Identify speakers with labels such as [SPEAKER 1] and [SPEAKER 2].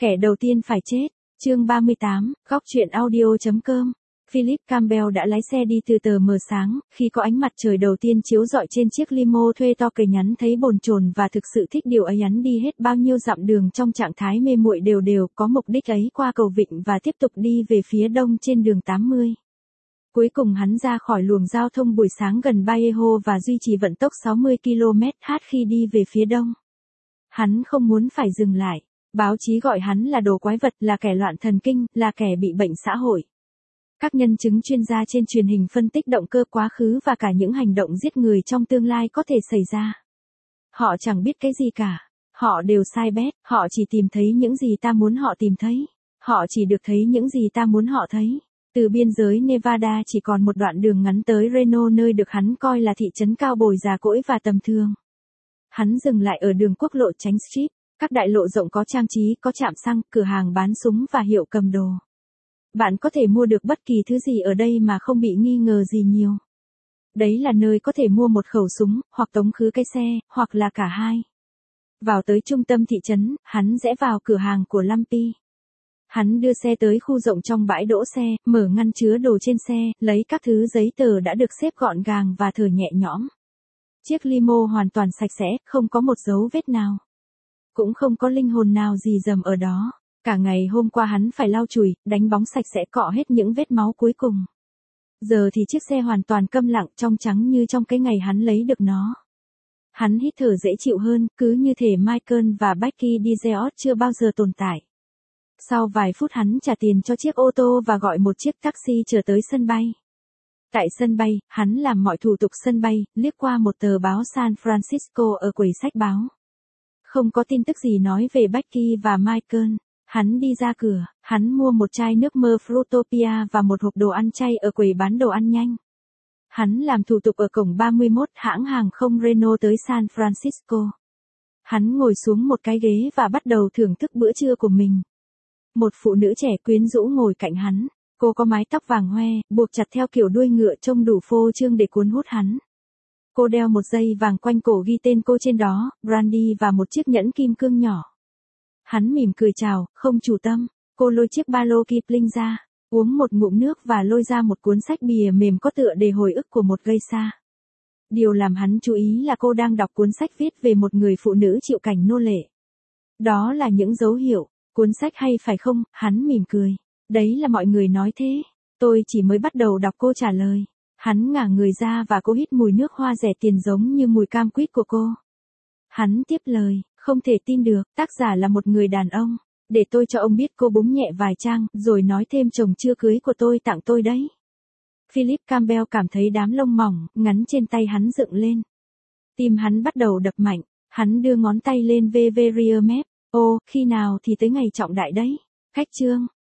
[SPEAKER 1] Kẻ đầu tiên phải chết. Chương 38, góc truyện audio.com. Philip Campbell đã lái xe đi từ tờ mờ sáng, khi có ánh mặt trời đầu tiên chiếu rọi trên chiếc limo thuê to cười nhắn thấy bồn chồn và thực sự thích điều ấy. Hắn đi hết bao nhiêu dặm đường trong trạng thái mê muội đều có mục đích ấy qua cầu vịnh và tiếp tục đi về phía đông trên đường 80. Cuối cùng hắn ra khỏi luồng giao thông buổi sáng gần Vallejo và duy trì vận tốc 60 km/h khi đi về phía đông. Hắn không muốn phải dừng lại. Báo chí gọi hắn là đồ quái vật, là kẻ loạn thần kinh, là kẻ bị bệnh xã hội. Các nhân chứng chuyên gia trên truyền hình phân tích động cơ quá khứ và cả những hành động giết người trong tương lai có thể xảy ra. Họ chẳng biết cái gì cả. Họ đều sai bét, họ chỉ tìm thấy những gì ta muốn họ tìm thấy. Họ chỉ được thấy những gì ta muốn họ thấy. Từ biên giới Nevada chỉ còn một đoạn đường ngắn tới Reno, nơi được hắn coi là thị trấn cao bồi già cỗi và tầm thường. Hắn dừng lại ở đường quốc lộ Chánh Street. Các đại lộ rộng có trang trí, có trạm xăng, cửa hàng bán súng và hiệu cầm đồ. Bạn có thể mua được bất kỳ thứ gì ở đây mà không bị nghi ngờ gì nhiều. Đấy là nơi có thể mua một khẩu súng, hoặc tống khứ cái xe, hoặc là cả hai. Vào tới trung tâm thị trấn, hắn rẽ vào cửa hàng của Lumpy. Hắn đưa xe tới khu rộng trong bãi đỗ xe, mở ngăn chứa đồ trên xe, lấy các thứ giấy tờ đã được xếp gọn gàng và thở nhẹ nhõm. Chiếc limo hoàn toàn sạch sẽ, không có một dấu vết nào. Cũng không có linh hồn nào gì dầm ở đó. Cả ngày hôm qua hắn phải lau chùi, đánh bóng sạch sẽ, cọ hết những vết máu cuối cùng. Giờ thì chiếc xe hoàn toàn câm lặng, trong trắng như trong cái ngày hắn lấy được nó. Hắn hít thở dễ chịu hơn, cứ như thể Michael và Becky Dizeot chưa bao giờ tồn tại. Sau vài phút hắn trả tiền cho chiếc ô tô và gọi một chiếc taxi trở tới sân bay. Tại sân bay, hắn làm mọi thủ tục sân bay, liếc qua một tờ báo San Francisco ở quầy sách báo. Không có tin tức gì nói về Becky và Michael. Hắn đi ra cửa, hắn mua một chai nước mơ Fruitopia và một hộp đồ ăn chay ở quầy bán đồ ăn nhanh. Hắn làm thủ tục ở cổng 31 hãng hàng không Reno tới San Francisco. Hắn ngồi xuống một cái ghế và bắt đầu thưởng thức bữa trưa của mình. Một phụ nữ trẻ quyến rũ ngồi cạnh hắn. Cô có mái tóc vàng hoe, buộc chặt theo kiểu đuôi ngựa trông đủ phô trương để cuốn hút hắn. Cô đeo một dây vàng quanh cổ ghi tên cô trên đó, Brandy, và một chiếc nhẫn kim cương nhỏ. Hắn mỉm cười chào, không chủ tâm. Cô lôi chiếc ba lô Kipling ra, uống một ngụm nước và lôi ra một cuốn sách bìa mềm có tựa đề Hồi ức của một geisha. Điều làm hắn chú ý là cô đang đọc cuốn sách viết về một người phụ nữ chịu cảnh nô lệ. Đó là những dấu hiệu. Cuốn sách hay phải không? Hắn mỉm cười. Đấy là mọi người nói thế. Tôi chỉ mới bắt đầu đọc, cô trả lời. Hắn ngả người ra và cô hít mùi nước hoa rẻ tiền giống như mùi cam quýt của cô. Hắn tiếp lời, không thể tin được, tác giả là một người đàn ông. Để tôi cho ông biết. Cô búng nhẹ vài trang, rồi nói thêm, chồng chưa cưới của tôi tặng tôi đấy. Philip Campbell cảm thấy đám lông mỏng, ngắn trên tay hắn dựng lên. Tim hắn bắt đầu đập mạnh, hắn đưa ngón tay lên ve rear mép. Ô, khi nào thì tới ngày trọng đại đấy? Khách trương,